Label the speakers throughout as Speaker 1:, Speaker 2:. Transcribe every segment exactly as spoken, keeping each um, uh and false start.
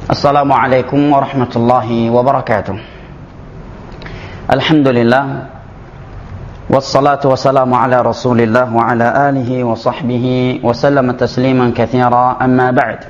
Speaker 1: Assalamualaikum warahmatullahi wabarakatuh. Alhamdulillah, wassalatu wassalamu ala rasulillah wa ala alihi wa sahbihi wa sallama tasliman kathira, amma ba'd.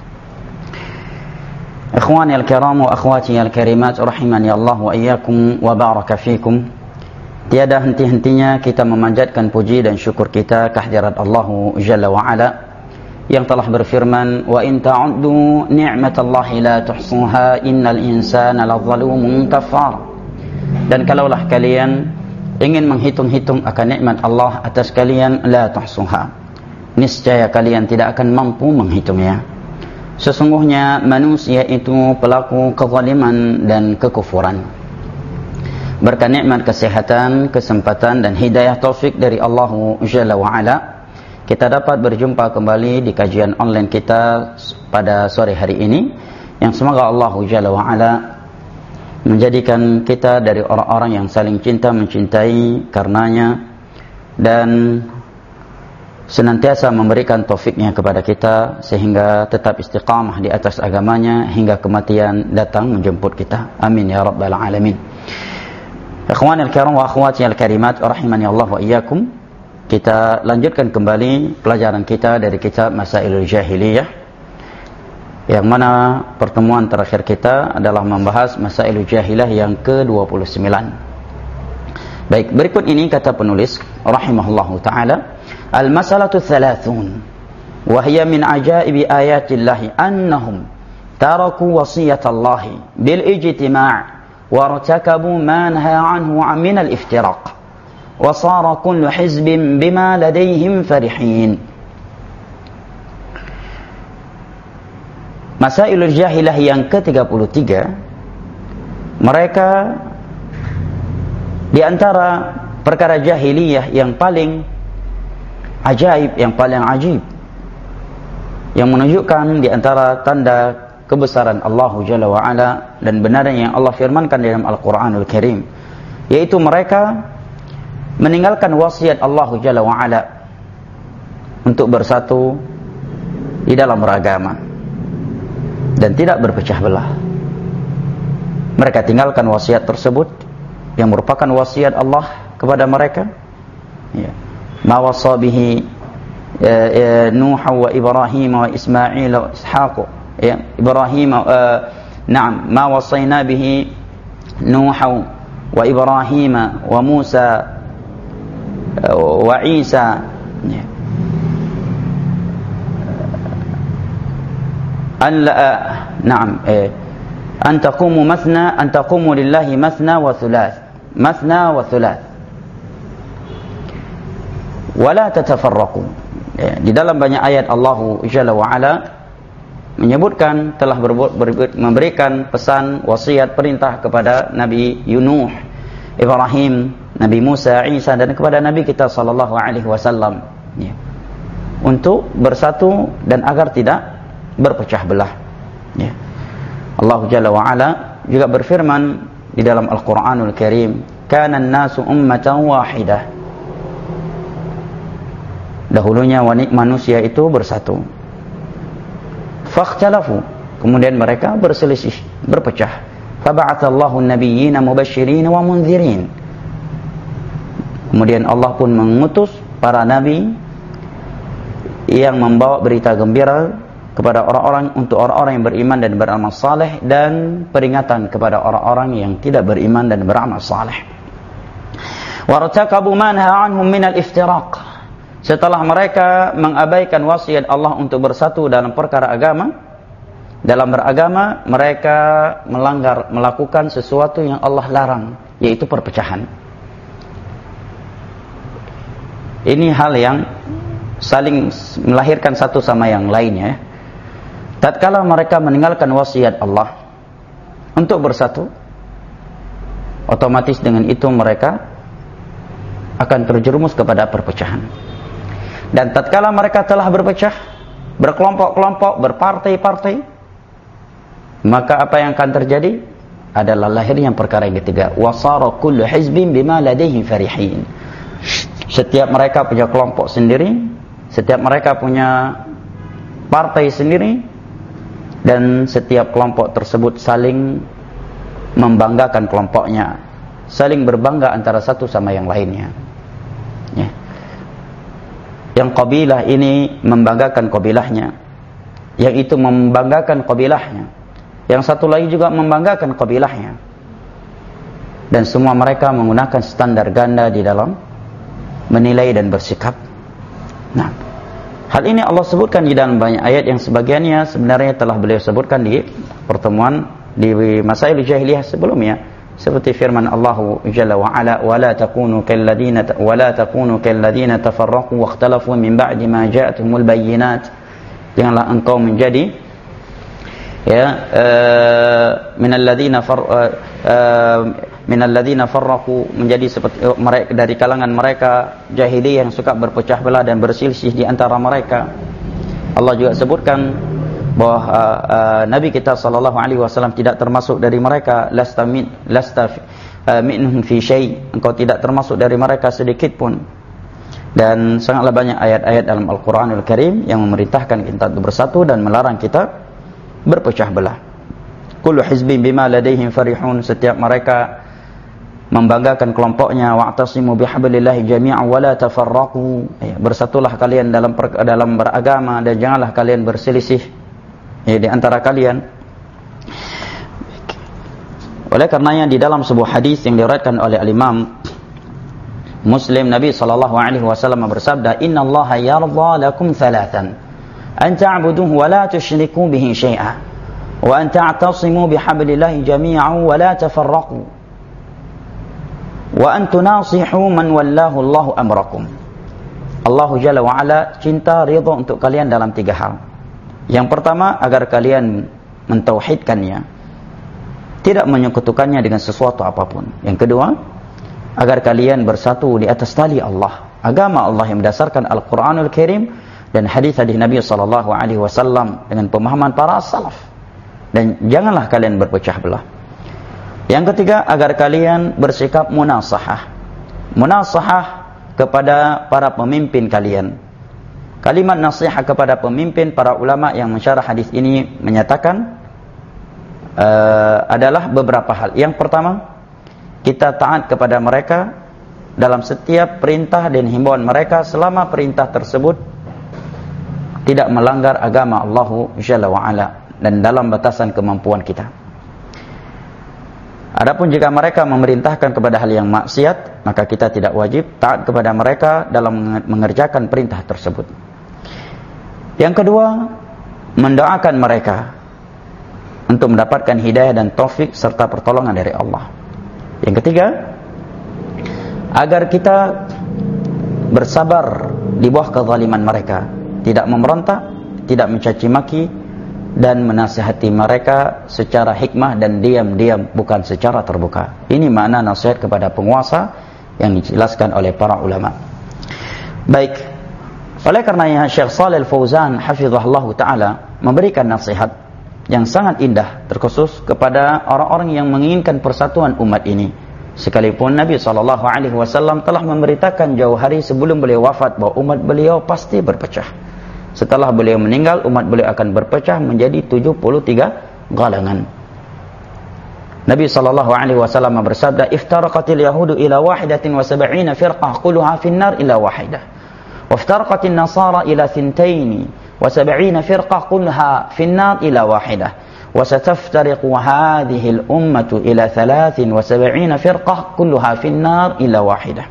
Speaker 1: Ikhwani al-kiram wa akhwati al-karimat, rahimani Allah wa iyyakum wa baraka fikum. Tiada henti-hentinya kita memanjatkan puji dan syukur kita kehadirat Allah Jalla wa Ala yang telah berfirman, wa in ta'uddu ni'matallahi la tuhsuha innal insana ladzalumun kafar. Dan kalaulah kalian ingin menghitung-hitung akan nikmat Allah atas kalian, la tuhsuha, niscaya kalian tidak akan mampu menghitungnya. Sesungguhnya manusia itu pelaku kezaliman dan kekufuran. Berkat nikmat kesehatan, kesempatan dan hidayah taufik dari Allah Jalla wa Ala, kita dapat berjumpa kembali di kajian online kita pada sore hari ini, yang semoga Allah Jalla wa Ala menjadikan kita dari orang-orang yang saling cinta mencintai karenanya dan senantiasa memberikan taufiknya kepada kita sehingga tetap istiqamah di atas agamanya hingga kematian datang menjemput kita. Amin ya rabbal alamin. Ikhwani al-kiram wa akhwati al-karimat, rahimani Allah wa iyyakum. Kita lanjutkan kembali pelajaran kita dari kitab Masailul Jahiliyah, yang mana pertemuan terakhir kita adalah membahas Masailul Jahiliyah yang ke dua puluh sembilan. Baik, berikut ini kata penulis rahimahullahu ta'ala, al-masalatu thalathun wa hiya min ajaibi ayatillahi annahum taraku wasiyatallahi bil ijtima' wa irtakabu ma nahaa anhu min al-iftiraq wa sara kullu hizbin bima ladaihim farihin. Masailul Jahilah yang ke tiga puluh tiga, mereka di antara perkara jahiliyah yang paling ajaib, yang paling ajib, yang menunjukkan di antara tanda kebesaran Allah Jalla wa Ala dan benarnya yang Allah firmankan dalam Al-Quranul Karim, yaitu mereka meninggalkan wasiat Allah Jalla wa Ala untuk bersatu di dalam beragama dan tidak berpecah belah. Mereka tinggalkan wasiat tersebut yang merupakan wasiat Allah kepada mereka, ya. Ma wasa bihi Nuh wa Ibrahim wa Ismail wa Ishaq, ya. Ibrahim uh, na'am ma wasayna bihi Nuh wa Ibrahim wa Musa wa Isa, ya. An la, na'am eh, an taqumu mathna an taqumu lillahi mathna wa thulath mathna wa thulath wa la tatafarraqu, ya. Di dalam banyak ayat Allah Jalla wa Ala menyebutkan telah berbuat, berbuat, memberikan pesan, wasiat, perintah kepada Nabi Nuh, Ibrahim, Nabi Musa, Isa, dan kepada Nabi kita sallallahu alaihi wasallam, ya, untuk bersatu dan agar tidak berpecah belah, ya. Allah Jalla wa Ala juga berfirman di dalam Al-Quranul Karim, kana an-nasu ummatan wahidah. Dahulunya manusia itu bersatu. Fakhtalafu, kemudian mereka berselisih, berpecah. Faba'athallahu an-nabiyyina mubasysyirin wa mundzirin. Kemudian Allah pun mengutus para nabi yang membawa berita gembira kepada orang-orang, untuk orang-orang yang beriman dan beramal saleh, dan peringatan kepada orang-orang yang tidak beriman dan beramal saleh. Wartakabu ma nahaa anhum min al-iftiraq. Setelah mereka mengabaikan wasiat Allah untuk bersatu dalam perkara agama, dalam beragama mereka melanggar, melakukan sesuatu yang Allah larang, yaitu perpecahan. Ini hal yang saling melahirkan satu sama yang lainnya. Tatkala mereka meninggalkan wasiat Allah untuk bersatu, otomatis dengan itu mereka akan terjerumus kepada perpecahan. Dan tatkala mereka telah berpecah, berkelompok-kelompok, berpartai-partai, maka apa yang akan terjadi adalah lahirnya perkara yang ketiga, wasara kullu hizbin bima ladaihim farihin. Setiap mereka punya kelompok sendiri, setiap mereka punya partai sendiri, dan setiap kelompok tersebut saling membanggakan kelompoknya, saling berbangga antara satu sama yang lainnya. Ya. Yang kabilah ini membanggakan kabilahnya, yang itu membanggakan kabilahnya, yang satu lagi juga membanggakan kabilahnya, dan semua mereka menggunakan standar ganda di dalam menilai dan bersikap. Nah, hal ini Allah sebutkan di dalam banyak ayat yang sebagiannya sebenarnya telah beliau sebutkan di pertemuan di Masail Jahiliyah sebelumnya, seperti firman Allah Jalla wa Ala, "Wa la takunu kalladina wa la takunu kalladina tafarraqu wa ikhtalafu min ba'di ma ja'atuhumul bayyinat." Janganlah engkau menjadi ya uh, minal ladzina far uh, uh, minal ladzina farraqu, menjadi seperti uh, mereka dari kalangan mereka jahiliyah yang suka berpecah belah dan berselisih di antara mereka. Allah juga sebutkan bahwa uh, uh, Nabi kita sallallahu alaihi wasallam tidak termasuk dari mereka, lasta min lasta uh, minhum fi syai', engkau tidak termasuk dari mereka sedikit pun. Dan sangatlah banyak ayat-ayat dalam Al-Qur'anul Karim yang memerintahkan kita untuk bersatu dan melarang kita berpecah belah. Kullu hizbin bima ladaihim farihun, setiap mereka membanggakan kelompoknya. Wa'tasimu bihablillahi jami'an wa la tafarraqu, ya, bersatulah kalian dalam dalam beragama dan janganlah kalian berselisih ya, di antara kalian. Oleh karenanya di dalam sebuah hadis yang diriwayatkan oleh Al-Imam Muslim, Nabi sallallahu alaihi wasallam bersabda, "Innallaha yarda lakum thalathan, an ta'buduhu wa la tusyriku bihi syai'a, wa an ta'tasimu bihablillahi jami'an wa la tafarraqu, wa an tunasihu man wallahu Allahu amrakum." Allah Jalla wa Ala cinta ridha untuk kalian dalam tiga hal. Yang pertama, agar kalian mentauhidkannya, tidak menyekutukannya dengan sesuatu apapun. Yang kedua, agar kalian bersatu di atas tali Allah, agama Allah yang berdasarkan Al-Qur'anul Karim dan hadis-hadis Nabi sallallahu alaihi wasallam dengan pemahaman para salaf. Dan janganlah kalian berpecah belah. Yang ketiga, agar kalian bersikap munasahah. Munasahah kepada para pemimpin kalian. Kalimat nasihat kepada pemimpin, para ulama yang mensyarah hadis ini menyatakan uh, adalah beberapa hal. Yang pertama, kita taat kepada mereka dalam setiap perintah dan himbauan mereka selama perintah tersebut tidak melanggar agama Allah Jalla wa Ala dan dalam batasan kemampuan kita. Adapun jika mereka memerintahkan kepada hal yang maksiat, maka kita tidak wajib taat kepada mereka dalam mengerjakan perintah tersebut. Yang kedua, mendoakan mereka untuk mendapatkan hidayah dan taufik serta pertolongan dari Allah. Yang ketiga, agar kita bersabar di bawah kezaliman mereka, tidak memberontak, tidak mencaci maki, dan menasihati mereka secara hikmah dan diam-diam, bukan secara terbuka. Ini makna nasihat kepada penguasa yang dijelaskan oleh para ulama. Baik, oleh karenanya Syekh Shalih Al-Fauzan hafizahullah ta'ala memberikan nasihat yang sangat indah terkhusus kepada orang-orang yang menginginkan persatuan umat ini. Sekalipun Nabi sallallahu alaihi wasallam telah memberitakan jauh hari sebelum beliau wafat bahwa umat beliau pasti berpecah. Setelah beliau meninggal, umat beliau akan berpecah menjadi tujuh puluh tiga golongan. Nabi sallallahu alaihi wasallam bersabda, "Iftaraqatil yahudu ila wahidatin wa sab'ina firqah kulluha fin-nar ila wahidah. Wa iftaraqatin nasara ila thintaini wa sab'ina firqah kulluha fin-nar ila wahidah. Wa sataftariqu hadhihi al-ummatu ila thalathin wa sab'ina firqah kulluha fin-nar ila wahidah."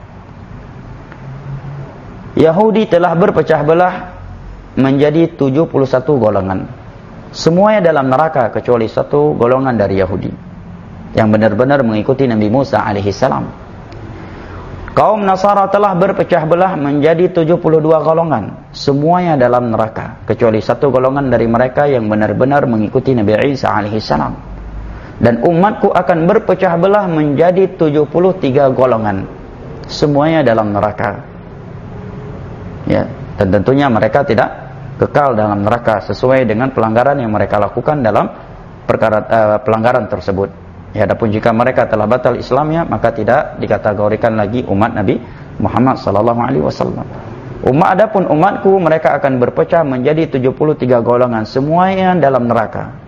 Speaker 1: Yahudi telah berpecah belah menjadi tujuh puluh satu golongan. Semuanya dalam neraka kecuali satu golongan dari Yahudi yang benar-benar mengikuti Nabi Musa alaihi salam. Kaum Nasara telah berpecah belah menjadi tujuh puluh dua golongan. Semuanya dalam neraka kecuali satu golongan dari mereka yang benar-benar mengikuti Nabi Isa alaihi salam. Dan umatku akan berpecah belah menjadi tujuh puluh tiga golongan. Semuanya dalam neraka. Ya, dan tentunya mereka tidak kekal dalam neraka sesuai dengan pelanggaran yang mereka lakukan dalam perkara uh, pelanggaran tersebut. Ya, adapun jika mereka telah batal Islamnya, maka tidak dikategorikan lagi umat Nabi Muhammad sallallahu alaihi wasallam. Umat adapun umatku, mereka akan berpecah menjadi tujuh puluh tiga golongan, semuanya dalam neraka.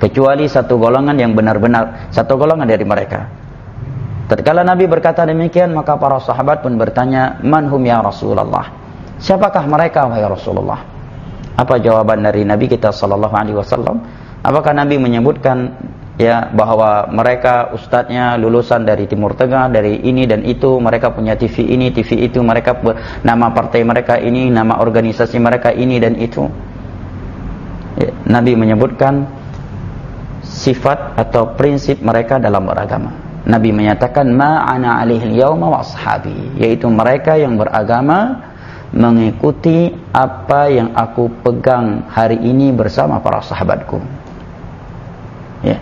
Speaker 1: kecuali satu golongan yang benar-benar, satu golongan dari mereka. Tatkala Nabi berkata demikian, maka para sahabat pun bertanya, "Man hum ya Rasulullah?" Siapakah mereka wahai Rasulullah? Apa jawaban dari Nabi kita sallallahu alaihi wasallam? Apakah Nabi menyebutkan ya bahwa mereka ustadznya lulusan dari Timur Tengah, dari ini dan itu, mereka punya T V ini, T V itu, mereka nama partai mereka ini, nama organisasi mereka ini dan itu? Ya, Nabi menyebutkan sifat atau prinsip mereka dalam beragama. Nabi menyatakan ma ana alaihi al-yauma wa ashabi, yaitu mereka yang beragama mengikuti apa yang aku pegang hari ini bersama para sahabatku. Ya.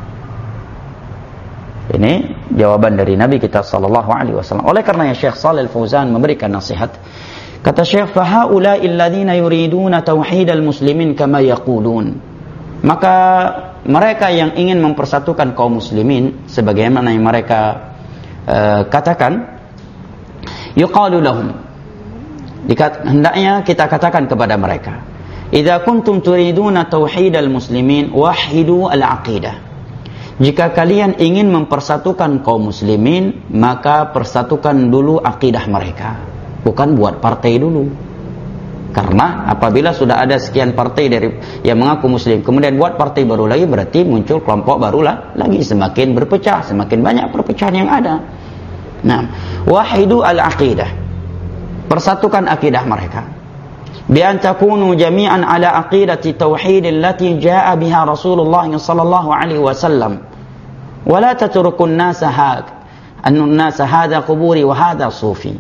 Speaker 1: Ini jawaban dari Nabi kita sallallahu alaihi wasallam. Oleh karenanya Syekh Shalih Al-Fauzan memberikan nasihat. Kata Syekh, "Fa haula'i alladziina yuriduna tauhidal muslimin kama yaqulun." Maka mereka yang ingin mempersatukan kaum muslimin sebagaimana yang mereka uh, katakan, yuqalu lahum, Dikat, hendaknya kita katakan kepada mereka, "Idza kuntum turiduna tauhidal muslimin wahidu al-aqidah." Jika kalian ingin mempersatukan kaum muslimin, maka persatukan dulu akidah mereka, bukan buat partai dulu. Karena apabila sudah ada sekian partai dari yang mengaku muslim, kemudian buat partai baru lagi, berarti muncul kelompok barulah lagi, semakin berpecah, semakin banyak perpecahan yang ada. Nah, wahidu al-aqidah, persatukan akidah mereka. Bi an takunu jami'an ala aqidati tauhid allati jaa'a biha Rasulullah sallallahu alaihi wasallam. Wa la tatrukun nasa had annu an-nasa hadha quburi wa hadha sufi.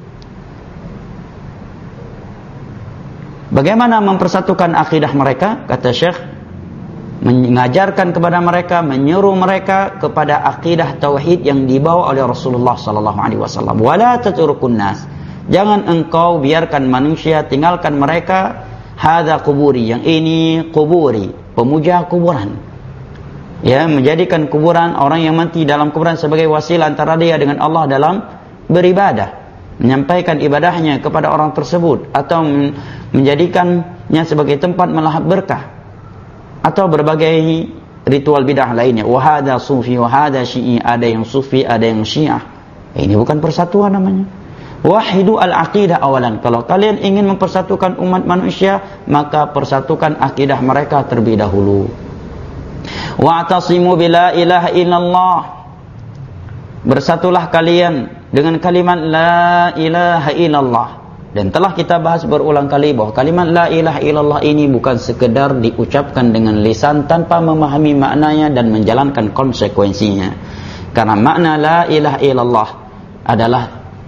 Speaker 1: Bagaimana mempersatukan akidah mereka? Kata Syekh, mengajarkan kepada mereka, menyuruh mereka kepada akidah tauhid yang dibawa oleh Rasulullah sallallahu alaihi wasallam. Wa la tatrukun nas, jangan engkau biarkan manusia tinggalkan mereka hadza kuburi, yang ini kuburi, pemuja kuburan. Ya, menjadikan kuburan, orang yang mati dalam kuburan sebagai wasilah antara dia dengan Allah dalam beribadah, menyampaikan ibadahnya kepada orang tersebut, atau menjadikannya sebagai tempat melahap berkah, atau berbagai ritual bidah lainnya. Wa hadza sufi wa hadza syi'i, ada yang sufi, ada yang syiah. Ini bukan persatuan namanya. Wahidu al-aqidah awalan. Kalau kalian ingin mempersatukan umat manusia, maka persatukan akidah mereka terlebih dahulu. Wa'tasimu bila ilaha illallah, bersatulah kalian dengan kalimat la ilaha illallah. Dan telah kita bahas berulang kali bahwa kalimat la ilaha illallah ini bukan sekedar diucapkan dengan lisan tanpa memahami maknanya dan menjalankan konsekuensinya. Karena makna la ilaha illallah adalah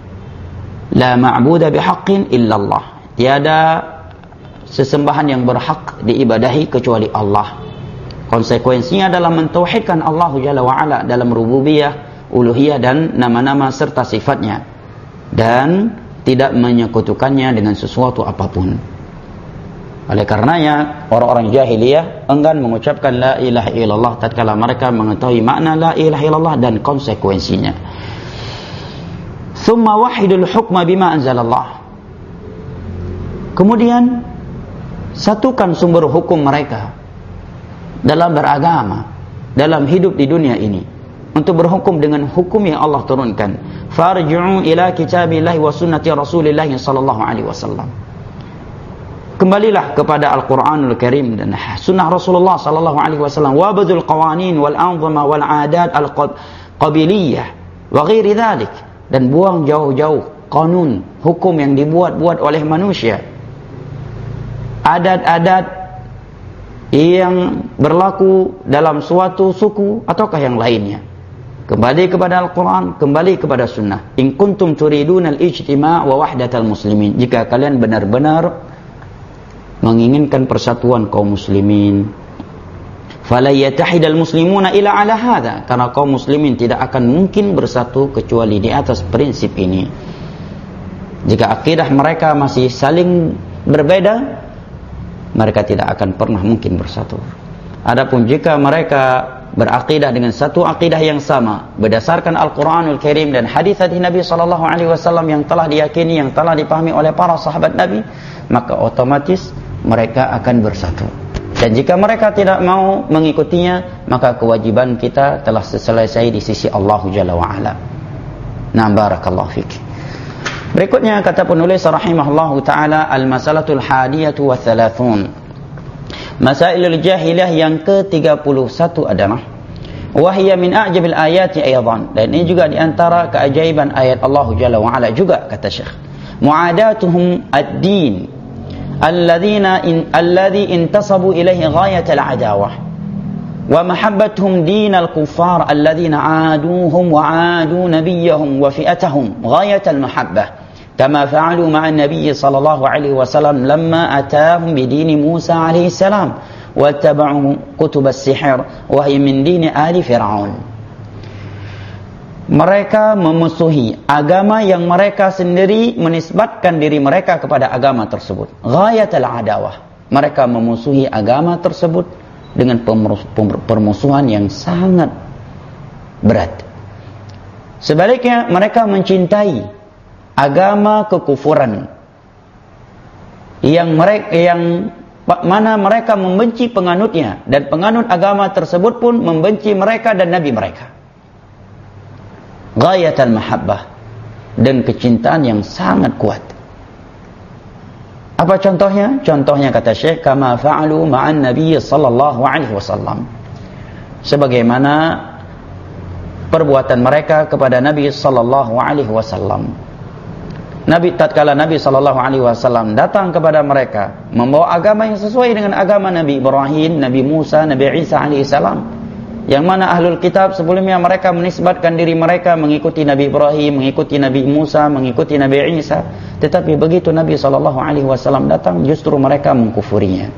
Speaker 1: la ma'budu bihaqqin illallah, tiada sesembahan yang berhak diibadahi kecuali Allah. Konsekuensinya adalah mentauhidkan Allah Jalla wa Ala dalam rububiyah, uluhiyah dan nama-nama serta sifatnya, dan tidak menyekutukannya dengan sesuatu apapun. Oleh karenanya orang-orang jahiliyah enggan mengucapkan la ilaha illallah tatkala mereka mengetahui makna la ilaha illallah dan konsekuensinya. Thumma wahidul hukma bima anzalallah. Kemudian satukan sumber hukum mereka dalam beragama, dalam hidup di dunia ini, untuk berhukum dengan hukum yang Allah turunkan. Farji'u ila kitabillahi wa sunnati Rasulillah sallallahu alaihi wasallam. Kembalilah kepada Al-Qur'anul Karim dan sunnah Rasulullah sallallahu alaihi wasallam. Wabadul qawanin wal anzama wal adat al-qabiliyah wa ghairi dzalik. Dan buang jauh-jauh kanun, hukum yang dibuat-buat oleh manusia, adat-adat yang berlaku dalam suatu suku ataukah yang lainnya. Kembali kepada Al-Quran, kembali kepada sunnah. In kuntum turiduna al-ijtima' wa wahdatal muslimin, jika kalian benar-benar menginginkan persatuan kaum muslimin, fala yatahidal muslimuna ila ala hadha, karena kaum muslimin tidak akan mungkin bersatu kecuali di atas prinsip ini. Jika akidah mereka masih saling berbeda, mereka tidak akan pernah mungkin bersatu. Adapun jika mereka berakidah dengan satu akidah yang sama berdasarkan Al-Quranul Karim dan hadis-hadis Nabi sallallahu alaihi wasallam yang telah diyakini, yang telah dipahami oleh para sahabat Nabi, maka otomatis mereka akan bersatu. Dan jika mereka tidak mau mengikutinya, maka kewajiban kita telah selesai di sisi Allah Jalla wa'ala. Nah, barakallahu fik. Berikutnya kata penulis rahimahullahu ta'ala, al-masalatul hadiyatu wa thalathun. Masailul jahiliyah yang ke tiga puluh satu adalah wahya min a'jabil ayati aydan. Dan ini juga di antara keajaiban ayat Allah Jalla wa'ala juga, kata Syekh. Mu'adatuhum ad-din alladzina in alladhi intasabu ilaihi ghayatal adawah wa mahabbatuhum dinal kuffar alladzina aaduhum wa aadu nabiyyahum wa fi'atahum ghayatal mahabbah kama fa'alu ma'an nabiy sallallahu alaihi wasallam lamma atahum bidini Musa alaihi salam wa taba'u kutub as-sihr wa hiya min dini ali fir'aun. Mereka memusuhi agama yang mereka sendiri menisbatkan diri mereka kepada agama tersebut. Ghayatul adawah. Mereka memusuhi agama tersebut dengan permusuhan yang sangat berat. Sebaliknya mereka mencintai agama kekufuran yang mereka yang mana mereka membenci penganutnya, dan penganut agama tersebut pun membenci mereka dan nabi mereka. Ghayatul mahabbah, dan kecintaan yang sangat kuat. Apa contohnya? Contohnya kata Syekh, kama fa'alu ma'an nabiy sallallahu alaihi wasallam. Sebagaimana perbuatan mereka kepada Nabi sallallahu alaihi wasallam. Nabi tatkala Nabi sallallahu alaihi wasallam datang kepada mereka membawa agama yang sesuai dengan agama Nabi Ibrahim, Nabi Musa, Nabi Isa alaihi salam. Yang mana ahlul kitab sebelumnya mereka menisbatkan diri mereka mengikuti Nabi Ibrahim, mengikuti Nabi Musa, mengikuti Nabi Isa. Tetapi begitu Nabi sallallahu alaihi wasallam datang, justru mereka mengkufurinya.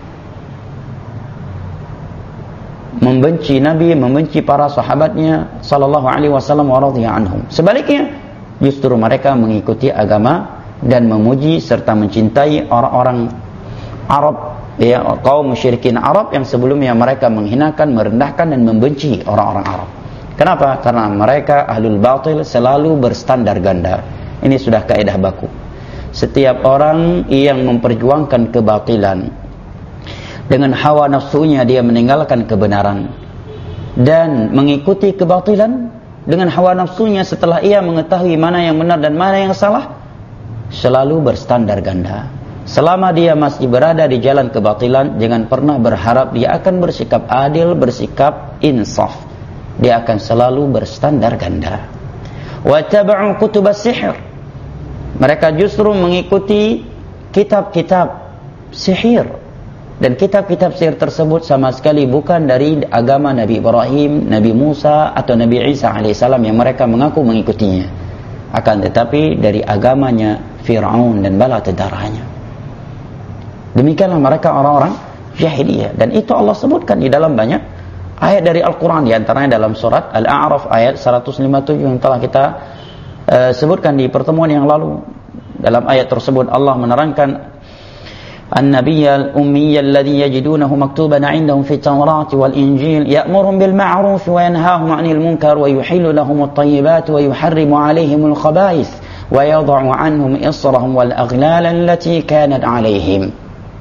Speaker 1: Membenci Nabi, membenci para sahabatnya sallallahu alaihi wasallam wa radhiya anhum. Sebaliknya, justru mereka mengikuti agama dan memuji serta mencintai orang-orang Arab, ya, kaum musyrikin Arab yang sebelumnya mereka menghinakan, merendahkan dan membenci orang-orang Arab. Kenapa? Karena mereka ahlul batil, selalu berstandar ganda. Ini sudah kaidah baku. Setiap orang yang memperjuangkan kebatilan dengan hawa nafsunya, dia meninggalkan kebenaran dan mengikuti kebatilan dengan hawa nafsunya setelah ia mengetahui mana yang benar dan mana yang salah, selalu berstandar ganda. Selama dia masih berada di jalan kebatilan, jangan pernah berharap dia akan bersikap adil, bersikap insaf. Dia akan selalu berstandar ganda. Wa taba'u kutubas sihr. Mereka justru mengikuti kitab-kitab sihir. Dan kitab-kitab sihir tersebut sama sekali bukan dari agama Nabi Ibrahim, Nabi Musa atau Nabi Isa alaihissalam yang mereka mengaku mengikutinya. Akan tetapi dari agamanya Fir'aun dan bala tentaranya. Demikianlah mereka orang-orang jahiliyah, dan itu Allah sebutkan di dalam banyak ayat dari Al-Quran, di antaranya dalam surat Al-A'raf ayat seratus lima puluh tujuh yang telah kita uh, sebutkan di pertemuan yang lalu. Dalam ayat tersebut Allah menerangkan An-Nabiyyal Ummiyyal ladzi yajidunahu maktuban 'indahum fit Tawrati wal Injil ya'muruhum bil ma'ruf wa yanhahum 'anil munkar wa yuhillu lahum at-tayyibat wa yuharrimu 'alaihimul khaba'ith wa yadh'u 'anhum israhum wal aghlal allati kanat 'alaihim.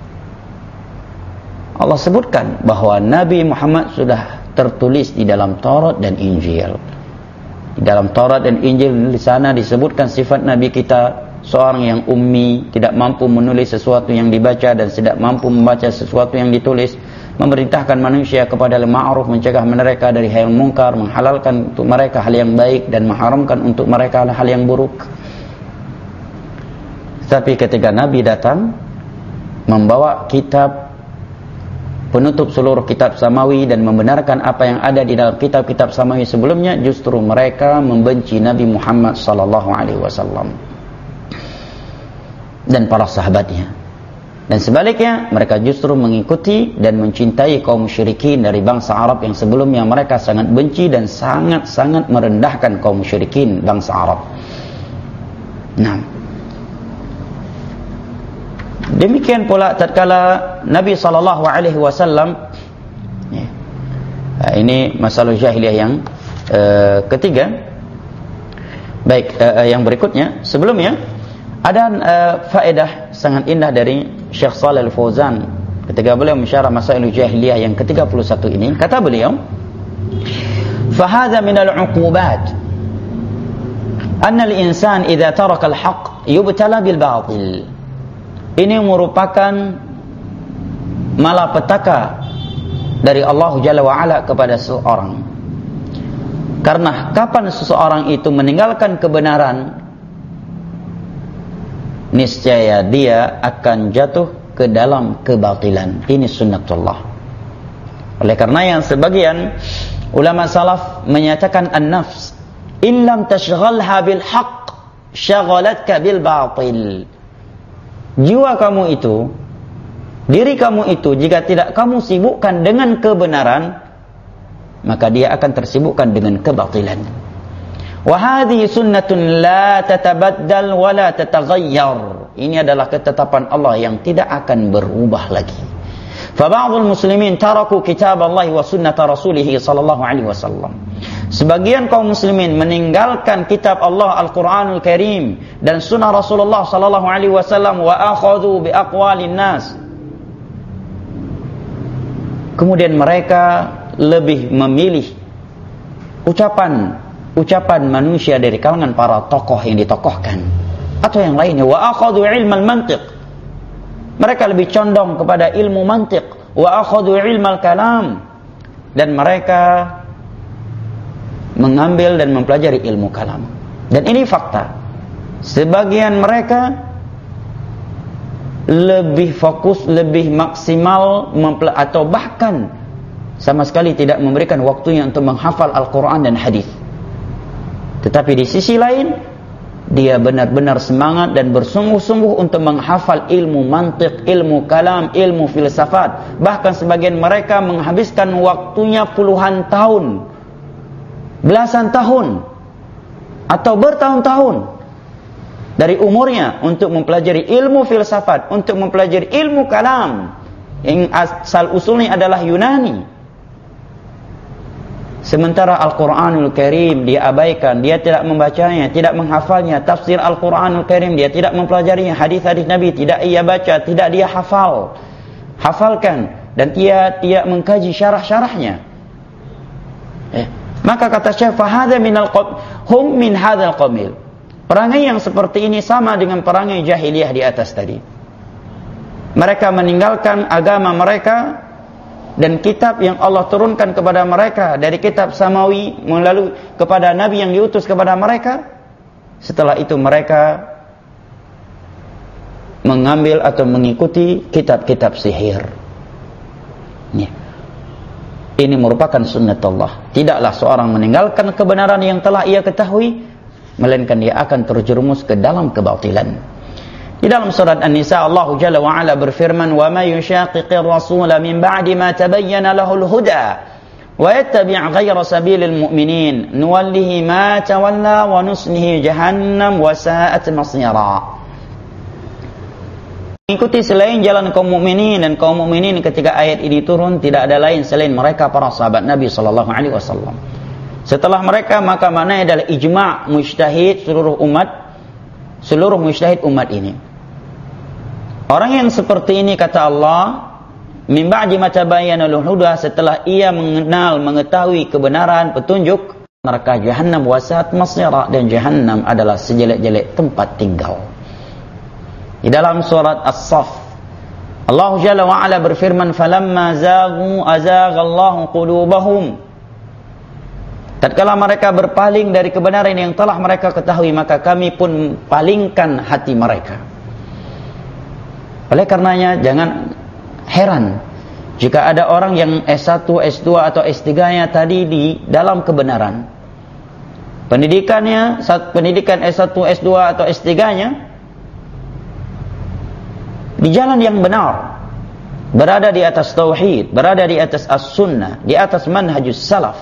Speaker 1: Allah sebutkan bahwa Nabi Muhammad sudah tertulis di dalam Taurat dan Injil. Di dalam Taurat dan Injil di sana disebutkan sifat Nabi kita, seorang yang ummi, tidak mampu menulis sesuatu yang dibaca dan tidak mampu membaca sesuatu yang ditulis, memerintahkan manusia kepada al-ma'ruf, mencegah mereka dari hal yang mungkar, menghalalkan untuk mereka hal yang baik dan mengharamkan untuk mereka hal yang buruk. Tapi ketika Nabi datang membawa kitab penutup seluruh kitab samawi dan membenarkan apa yang ada di dalam kitab-kitab samawi sebelumnya, justru mereka membenci Nabi Muhammad sallallahu alaihi wasallam dan para sahabatnya. Dan sebaliknya, mereka justru mengikuti dan mencintai kaum musyrikin dari bangsa Arab yang sebelumnya mereka sangat benci dan sangat-sangat merendahkan kaum musyrikin bangsa Arab. Nah, demikian pula tatkala Nabi sallallahu alaihi wasallam, ya, ini masalah jahiliyah yang uh, ketiga. Baik, uh, yang berikutnya, sebelumnya ada uh, faedah sangat indah dari Syekh Shalih Al-Fauzan Ketika beliau mensyarah Masailul Jahiliyah yang ke tiga puluh satu ini, kata beliau, "Fahadha minal 'uqubat anna al-insan idza taraka al-haqq yubtala bil batil." Ini merupakan malapetaka dari Allah Jalla wa Ala kepada seseorang. Karena kapan seseorang itu meninggalkan kebenaran, niscaya dia akan jatuh ke dalam kebatilan. Ini sunnatullah. Oleh karena yang sebagian ulama salaf menyatakan an-nafs illam tashghalha bil haqq syaghalatka bil batil. Jiwa kamu itu, diri kamu itu, jika tidak kamu sibukkan dengan kebenaran, maka dia akan tersibukkan dengan kebatilan. Wa hadhihi sunnatun la tatabaddal wa la tataghayyar. Ini adalah ketetapan Allah yang tidak akan berubah lagi. Fa ba'dul muslimin taraku kitab Allah wa sunnata rasulih sallallahu alaihi wasallam. Sebagian kaum muslimin meninggalkan kitab Allah Al-Qur'anul Karim dan sunnah Rasulullah sallallahu alaihi wasallam wa akhadhu bi aqwalin nas. Kemudian mereka lebih memilih ucapan ucapan manusia dari kalangan para tokoh yang ditokohkan atau yang lainnya. Wa akhadhu ilmal mantiq. Mereka lebih condong kepada ilmu mantiq. Wa akhadhu ilmal kalam. Dan mereka mengambil dan mempelajari ilmu kalam. Dan ini fakta. Sebagian mereka lebih fokus, lebih maksimal mempel- atau bahkan sama sekali tidak memberikan waktunya untuk menghafal Al-Quran dan hadis. Tetapi di sisi lain, dia benar-benar semangat dan bersungguh-sungguh untuk menghafal ilmu mantiq, ilmu kalam, ilmu filsafat. Bahkan sebagian mereka menghabiskan waktunya puluhan tahun, belasan tahun, atau bertahun-tahun dari umurnya untuk mempelajari ilmu filsafat, untuk mempelajari ilmu kalam yang asal usulnya adalah Yunani. Sementara Al-Quranul Karim dia abaikan, dia tidak membacanya, tidak menghafalnya. Tafsir Al-Quranul Karim dia tidak mempelajarinya. Hadis-hadis Nabi tidak ia baca, tidak dia hafal, hafalkan, dan dia tidak mengkaji syarah-syarahnya. Eh, maka kata Syekh, fahadha minal qab, hum min hadzal qabil. Perangai yang seperti ini sama dengan perangai jahiliyah di atas tadi. Mereka meninggalkan agama mereka dan kitab yang Allah turunkan kepada mereka dari kitab samawi melalui kepada nabi yang diutus kepada mereka. Setelah itu mereka mengambil atau mengikuti kitab-kitab sihir. Ini, ini merupakan sunnatullah. Tidaklah seorang meninggalkan kebenaran yang telah ia ketahui, melainkan dia akan terjerumus ke dalam kebatilan. Di dalam surat An-Nisa Allah Jalla wa Ala berfirman, "Wa may yushaqiqir rasula min ba'di ma tabayyana lahul huda wa yattabi' ghayra sabilil mu'minin nuwallihi ma tawalla wa nuslihi jahannam wa sa'at masira." Mengikuti selain jalan kaum mukminin, dan kaum mukminin ketika ayat ini turun tidak ada lain selain mereka para sahabat Nabi sallallahu alaihi wasallam. Setelah mereka maka mana adalah ijma' mujtahid seluruh umat, seluruh mujtahid umat ini. Orang yang seperti ini kata Allah, min ba'di ma tabayyana lahul huda, setelah ia mengenal, mengetahui kebenaran, petunjuk, neraka jahannam wasat masira, dan jahannam adalah sejelek-jelek tempat tinggal. Di dalam surat As-Saff Allah Jalla wa Ala berfirman, falamma zaghu azaghallahu qulubahum. Tatkala mereka berpaling dari kebenaran yang telah mereka ketahui, maka kami pun palingkan hati mereka. Oleh karenanya jangan heran jika ada orang yang S satu, S dua atau S tiga-nya tadi di dalam kebenaran. Pendidikannya, pendidikan S satu, S dua atau S tiga-nya di jalan yang benar, berada di atas tauhid, berada di atas as-sunnah, di atas manhajus salaf.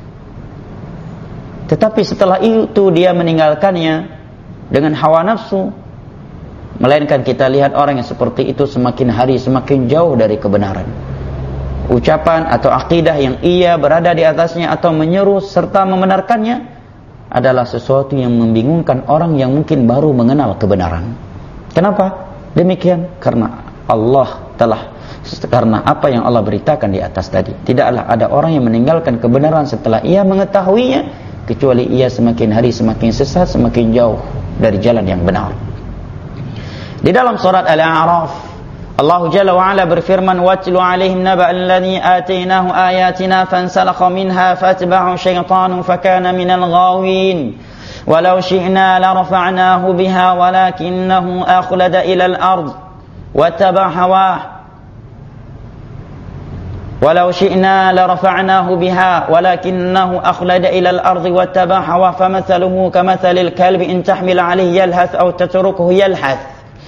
Speaker 1: Tetapi setelah itu dia meninggalkannya dengan hawa nafsu, melainkan kita lihat orang yang seperti itu semakin hari semakin jauh dari kebenaran. Ucapan atau akidah yang ia berada di atasnya atau menyeru serta membenarkannya adalah sesuatu yang membingungkan orang yang mungkin baru mengenal kebenaran. Kenapa demikian? Karena Allah telah karena apa yang Allah beritakan di atas tadi. Tidaklah ada orang yang meninggalkan kebenaran setelah ia mengetahuinya, kecuali ia semakin hari semakin sesat, semakin jauh dari jalan yang benar. Di dalam surat Al-A'raf, Allah Jalla wa Ala berfirman, "Watlu 'alaihim naba' alladhi atainahu ayatina fansalakha minha fatba'ahu syaitanu fakana minal ghawin. Walau syi'na la rafa'nahu biha walakinnahu akhlada ila al-ard wattaba'a hawah." Walau syi'na la rafa'nahu biha walakinahu akhlada ila al-ardi wattaba'a hawa famathaluhu kamathalil kalbi in tahmil 'alayhi yalhath aw tatrukuhu yalhath.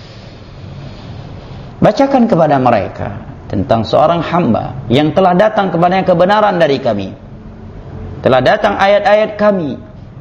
Speaker 1: Bacakan kepada mereka tentang seorang hamba yang telah datang kepadanya kebenaran dari kami. Telah datang ayat-ayat kami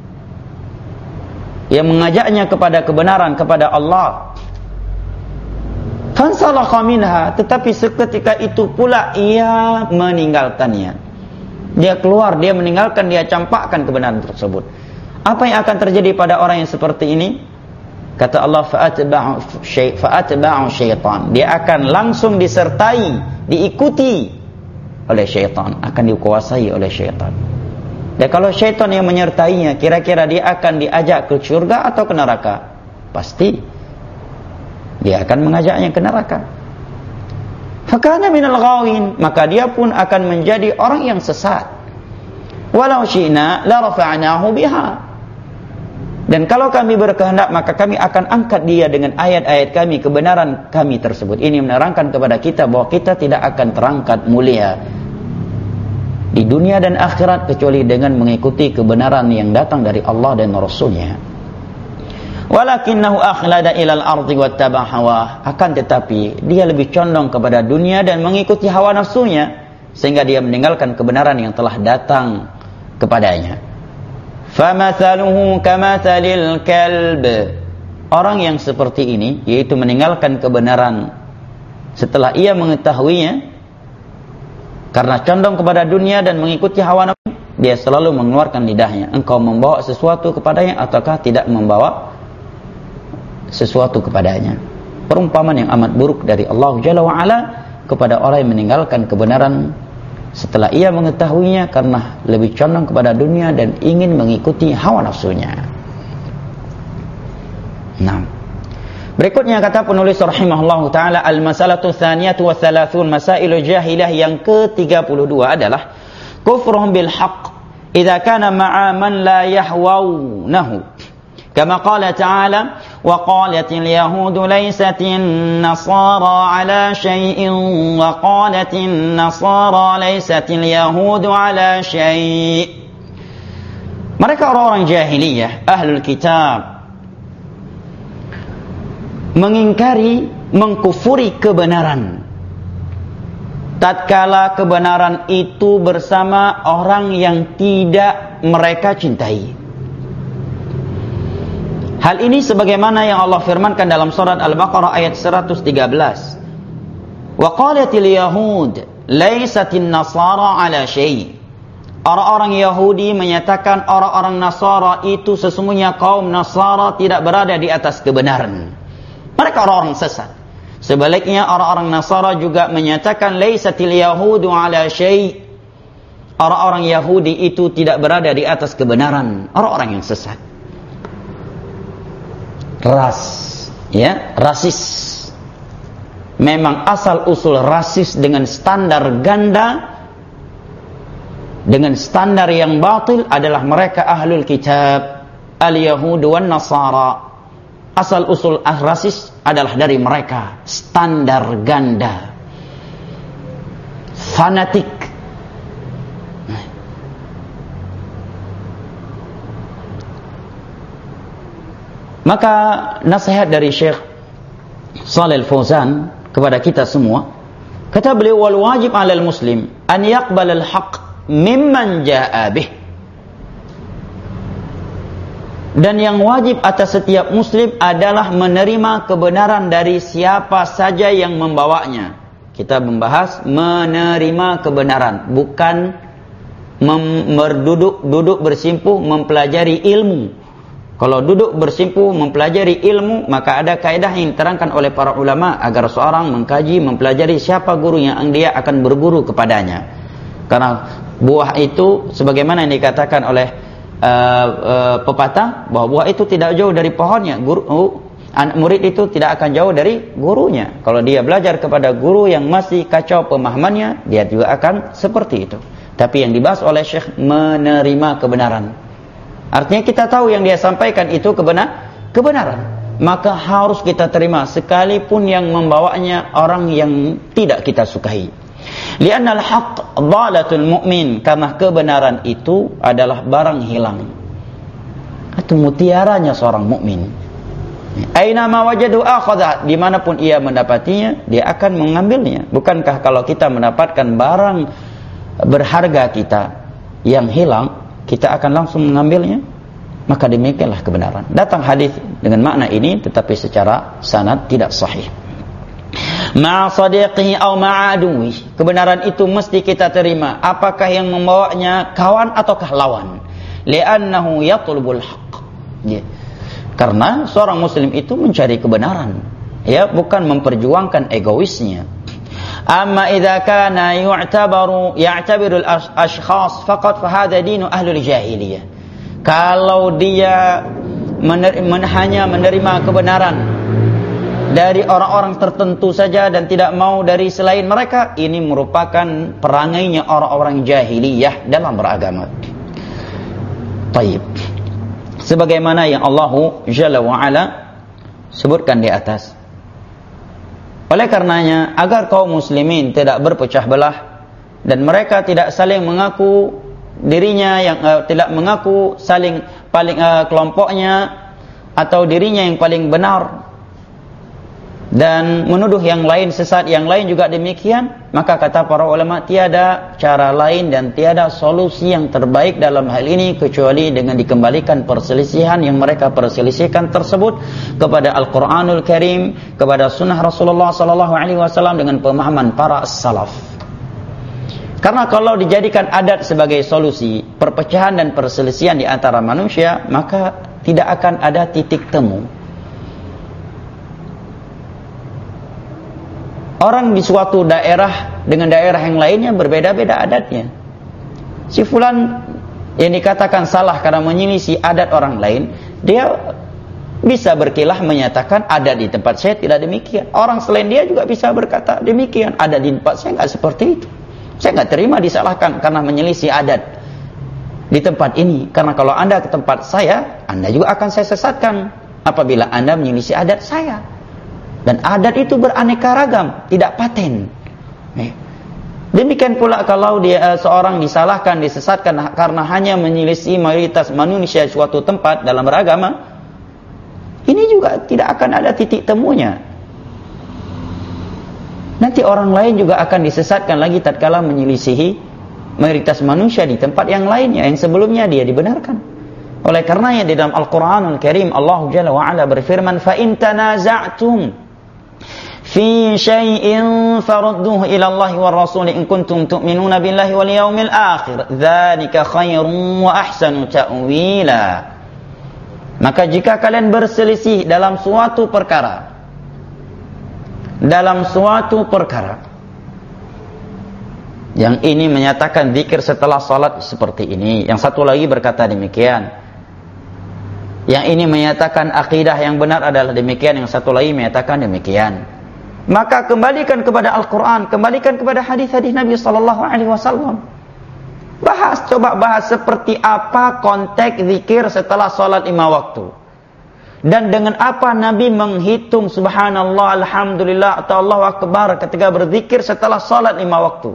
Speaker 1: yang mengajaknya kepada kebenaran, kepada Allah. Fansalakha minha, tetapi seketika itu pula ia meninggalkannya. Dia keluar, dia meninggalkan, dia campakkan kebenaran tersebut. Apa yang akan terjadi pada orang yang seperti ini? Kata Allah, fa'atba'u syai' fa'atba'u syaitan. Dia akan langsung disertai, diikuti oleh syaitan, akan dikuasai oleh syaitan. Dan kalau syaitan yang menyertainya, kira-kira dia akan diajak ke surga atau ke neraka? Pasti dia akan mengajaknya ke neraka. Fakana minal ghawin, maka dia pun akan menjadi orang yang sesat. Walau syi'na la rafa'nahu biha. Dan kalau kami berkehendak, maka kami akan angkat dia dengan ayat-ayat kami, kebenaran kami tersebut. Ini menerangkan kepada kita bahwa kita tidak akan terangkat mulia di dunia dan akhirat kecuali dengan mengikuti kebenaran yang datang dari Allah dan Rasul-Nya. Walakinahu akhlada ilal ardi wattaba' hawa. Akan tetapi dia lebih condong kepada dunia dan mengikuti hawa nafsunya, sehingga dia meninggalkan kebenaran yang telah datang kepadanya. Famathaluhu kamathalil kalb. Orang yang seperti ini, yaitu meninggalkan kebenaran setelah ia mengetahuinya karena condong kepada dunia dan mengikuti hawa nafsu, dia selalu mengeluarkan lidahnya. Engkau membawa sesuatu kepadanya ataukah tidak membawa sesuatu kepadanya. Perumpamaan yang amat buruk dari Allah Jalla wa Ala kepada orang yang meninggalkan kebenaran setelah ia mengetahuinya karena lebih condong kepada dunia dan ingin mengikuti hawa nafsunya. Nah, berikutnya kata penulis rahimahullahu taala, al-masalatu tsaniyatu wa thalathun masailu jahilah, yang ke tiga puluh dua adalah kufruhum bil haqq idza kana ma'a man la yahwaunahu. Kama qala ta'ala, wa qalatil yahudu laysatin nasara ala syai'in wa qalatin nasara laysatil yahudu ala syai'. Mereka orang-orang jahiliyah, ahlul kitab, mengingkari, mengkufuri kebenaran tatkala kebenaran itu bersama orang yang tidak mereka cintai. Hal ini sebagaimana yang Allah firmankan dalam surat Al-Baqarah ayat seratus tiga belas. Wa qalatil yahud laysatin nasara ala syai'. Orang-orang Yahudi menyatakan orang-orang Nasara itu sesungguhnya kaum Nasara tidak berada di atas kebenaran. Mereka orang-orang sesat. Sebaliknya orang-orang Nasara juga menyatakan laysatil yahudu ala syai'. Orang-orang Yahudi itu tidak berada di atas kebenaran, orang-orang yang sesat. Ras, ya, rasis. Memang asal usul rasis dengan standar ganda, dengan standar yang batil adalah mereka ahlul kitab, al-yahud wan nasara. Asal usul rasis adalah dari mereka, standar ganda, fanatik. Maka nasihat dari Syekh Shalih Al-Fauzan kepada kita semua, kata beliau, wal wajib 'alal muslim an yaqbal al-haqq mimman jaa'a bih. Dan yang wajib atas setiap muslim adalah menerima kebenaran dari siapa saja yang membawanya. Kita membahas menerima kebenaran, bukan berduduk duduk bersimpuh mempelajari ilmu. Kalau duduk bersimpu mempelajari ilmu, maka ada kaedah yang diterangkan oleh para ulama agar seorang mengkaji, mempelajari siapa guru yang dia akan berguru kepadanya. Karena buah itu sebagaimana yang dikatakan oleh uh, uh, pepatah, bahwa buah itu tidak jauh dari pohonnya. Guru, uh, murid itu tidak akan jauh dari gurunya. Kalau dia belajar kepada guru yang masih kacau pemahamannya, dia juga akan seperti itu. Tapi yang dibahas oleh Syekh menerima kebenaran. Artinya kita tahu yang dia sampaikan itu kebenar, kebenaran. Maka harus kita terima sekalipun yang membawanya orang yang tidak kita sukai. Li'anna al-haqq dhalatul mu'min, karena kebenaran itu adalah barang hilang. Itu mutiaranya seorang mukmin. Aina ma wajadu akhadha, dimanapun ia mendapatinya, dia akan mengambilnya. Bukankah kalau kita mendapatkan barang berharga kita yang hilang, kita akan langsung mengambilnya? Maka demikianlah kebenaran. Datang hadis dengan makna ini, tetapi secara sanad tidak sahih. Ma'a sadiqihi aw ma'a aduwi, kebenaran itu mesti kita terima, apakah yang membawanya kawan ataukah lawan. Li'annahu yatlubul haqq, ya. Karena seorang muslim itu mencari kebenaran, ya, bukan memperjuangkan egoisnya. Amma idza kana yu'tabaru ya'tabiru al-ashkhas faqat fa hadha dinu ahlul jahiliyah. Kalau dia mener- hanya menerima kebenaran dari orang-orang tertentu saja dan tidak mau dari selain mereka, ini merupakan perangainya orang-orang jahiliyah dalam beragama. Baik. Sebagaimana yang Allah Jalla wa Ala sebutkan di atas. Oleh karenanya, agar kaum muslimin tidak berpecah belah dan mereka tidak saling mengaku dirinya yang uh, tidak mengaku saling paling uh, kelompoknya atau dirinya yang paling benar dan menuduh yang lain sesat, yang lain juga demikian, maka kata para ulama, tiada cara lain dan tiada solusi yang terbaik dalam hal ini kecuali dengan dikembalikan perselisihan yang mereka perselisihkan tersebut kepada Al-Quranul Karim, kepada Sunnah Rasulullah Sallallahu Alaihi Wasallam dengan pemahaman para salaf. Karena kalau dijadikan adat sebagai solusi perpecahan dan perselisihan di antara manusia, maka tidak akan ada titik temu. Orang di suatu daerah dengan daerah yang lainnya berbeda-beda adatnya. Si fulan yang dikatakan salah karena menyelisih adat orang lain, dia bisa berkilah menyatakan adat di tempat saya tidak demikian. Orang selain dia juga bisa berkata demikian, adat di tempat saya enggak seperti itu. Saya enggak terima disalahkan karena menyelisih adat di tempat ini. Karena kalau Anda ke tempat saya, Anda juga akan saya sesatkan apabila Anda menyelisih adat saya. Dan adat itu beraneka ragam, tidak paten. Demikian pula kalau dia seorang disalahkan, disesatkan karena hanya menyelisih mayoritas manusia suatu tempat dalam beragama, ini juga tidak akan ada titik temunya. Nanti orang lain juga akan disesatkan lagi tatkala menyelisihi mayoritas manusia di tempat yang lainnya yang sebelumnya dia dibenarkan. Oleh karenanya di dalam Al-Qur'anul Karim Allah Jalla wa Ala berfirman, "Fa in tanaza'tum fi syai'in farudduhu ila Allah wa Rasul in kuntum tu'minuna billahi wal yawmil akhir dzalika khairun wa ahsanu ta'wila." Maka jika kalian berselisih dalam suatu perkara, dalam suatu perkara yang ini menyatakan zikir setelah salat seperti ini, yang satu lagi berkata demikian, yang ini menyatakan akidah yang benar adalah demikian, yang satu lagi menyatakan demikian, maka kembalikan kepada Al-Quran, kembalikan kepada hadis-hadis Nabi Sallallahu Alaihi Wasallam. Bahas, coba bahas seperti apa konteks zikir setelah salat lima waktu, dan dengan apa Nabi menghitung subhanallah, alhamdulillah atau Allahu Akbar ketika berzikir setelah salat lima waktu.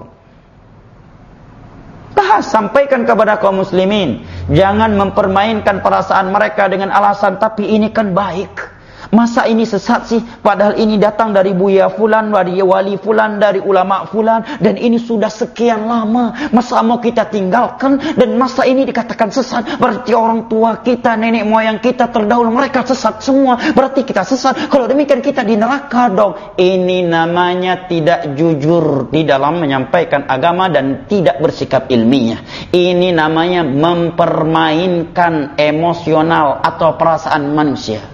Speaker 1: Bahas, sampaikan kepada kaum muslimin. Jangan mempermainkan perasaan mereka dengan alasan tapi ini kan baik, Masa ini sesat sih? Padahal ini datang dari Buya Fulan, dari Wali Fulan, dari ulama Fulan. Dan ini sudah sekian lama. Masa mau kita tinggalkan? Dan masa ini dikatakan sesat? Berarti orang tua kita, nenek moyang kita terdahulu, mereka sesat semua. Berarti kita sesat. Kalau demikian kita di neraka dong. Ini namanya tidak jujur di dalam menyampaikan agama dan tidak bersikap ilmiah. Ini namanya mempermainkan emosional atau perasaan manusia.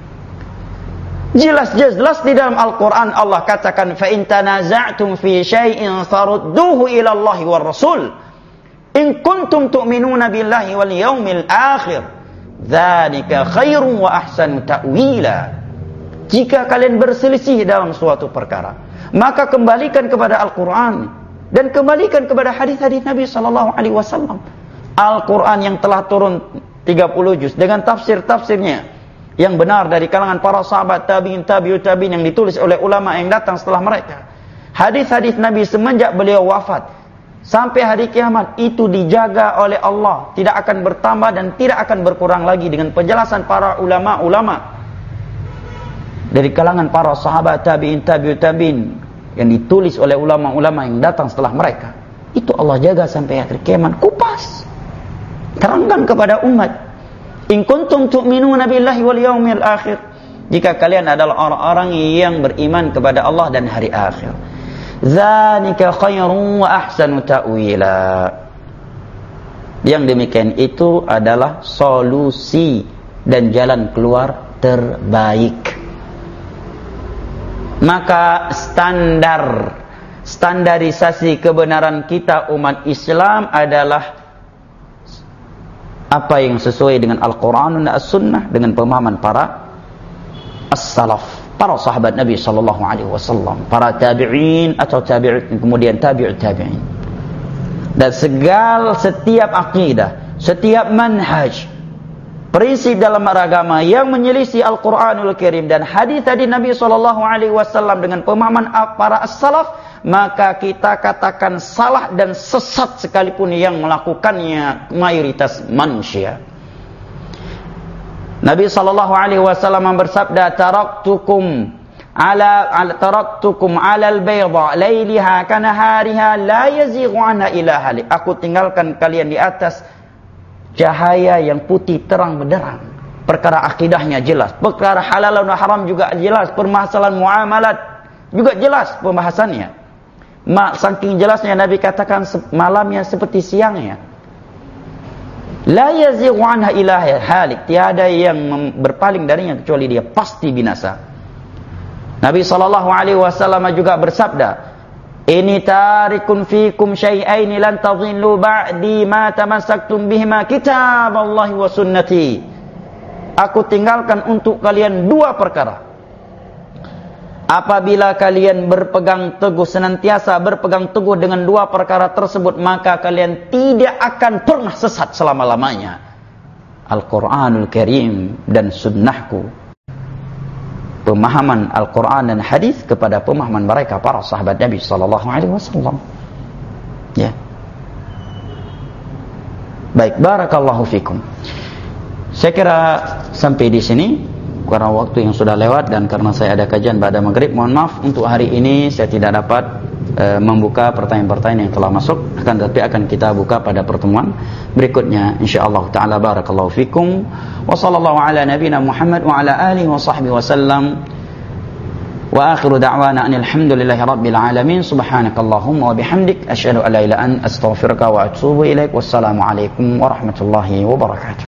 Speaker 1: Jelas-jelas di dalam Al-Quran Allah katakan, فَإِن تَنَازَعْتُمْ فِي شَيْءٍ فَرُدُّوهُ إِلَى اللَّهِ وَالرَّسُولِ إِن كُنْتُمْ تُؤْمِنُونَ بِاللَّهِ وَالْيَوْمِ الْآخِرِ ذَلِكَ خَيْرٌ وَأَحْسَنُ تَأْوِيلًا. Jika kalian berselisih dalam suatu perkara, maka kembalikan kepada Al-Quran dan kembalikan kepada hadis-hadis Nabi sallallahu alaihi wasallam. Al-Quran yang telah turun tiga puluh juz dengan tafsir-tafsirnya yang benar dari kalangan para sahabat, tabi'in, tabi'ut tabi'in yang ditulis oleh ulama yang datang setelah mereka. Hadis-hadis Nabi semenjak beliau wafat sampai hari kiamat itu dijaga oleh Allah, tidak akan bertambah dan tidak akan berkurang lagi dengan penjelasan para ulama-ulama dari kalangan para sahabat, tabi'in, tabi'ut tabi'in yang ditulis oleh ulama-ulama yang datang setelah mereka. Itu Allah jaga sampai akhir kiamat. Kupas, terangkan kepada umat. In kuntum tu'minuna billahi wal yawmil akhir. Jika kalian adalah orang-orang yang beriman kepada Allah dan hari akhir. Dzalika khairun wa ahsanu ta'wila. Yang demikian itu adalah solusi dan jalan keluar terbaik. Maka standar standarisasi kebenaran kita umat Islam adalah apa yang sesuai dengan Al-Quran dan As-Sunnah, dengan pemahaman para as-salaf, para sahabat Nabi sallallahu alaihi wasallam, para tabi'in atau tabi'ut, kemudian tabi'ut tabi'in. Dan segala setiap akidah, setiap manhaj, prinsip dalam beragama yang menyelisih Al-Quranul Karim dan hadis tadi Nabi sallallahu alaihi wasallam dengan pemahaman para as-salaf, maka kita katakan salah dan sesat sekalipun yang melakukannya mayoritas manusia. Nabi sallallahu alaihi wasallam bersabda, taraktukum ala taraktukum alal bayda lailiha kanahariha la yazighu anha ila halik. Aku tinggalkan kalian di atas cahaya yang putih terang benderang. Perkara akidahnya jelas, perkara halal dan haram juga jelas, permasalahan muamalat juga jelas pembahasannya. Mak, saking jelasnya Nabi katakan malamnya seperti siangnya. La yazighu anha ila halik. Tiada yang berpaling darinya kecuali dia pasti binasa. Nabi sallallahu alaihi wasallam juga bersabda, "Ini tarikun fikum syai'aini lan tadhillu ba'di ma tamassaktum bihima kitaballahi wa sunnati." Aku tinggalkan untuk kalian dua perkara. Apabila kalian berpegang teguh, senantiasa berpegang teguh dengan dua perkara tersebut, maka kalian tidak akan pernah sesat selama-lamanya. Al-Quranul Karim dan sunnahku. Pemahaman Al-Quran dan hadis kepada pemahaman mereka para sahabat Nabi sallallahu alaihi wasallam. Ya. Baik, barakallahu fikum. Saya kira sampai di sini karena waktu yang sudah lewat dan karena saya ada kajian pada maghrib, mohon maaf untuk hari ini saya tidak dapat e, membuka pertanyaan-pertanyaan yang telah masuk, akan tetapi akan kita buka pada pertemuan berikutnya insyaallah taala. Barakallahu fikum wa sallallahu ala nabiyyina Muhammad wa ala alihi wa sahbihi wasallam wa akhiru da'wana alhamdulillahi rabbil alamin. Subhanakallahumma wa bihamdik asyhadu an la ilaha illa anta astaghfiruka wa atubu ilaik. Wassalamu alaikum warahmatullahi wabarakatuh.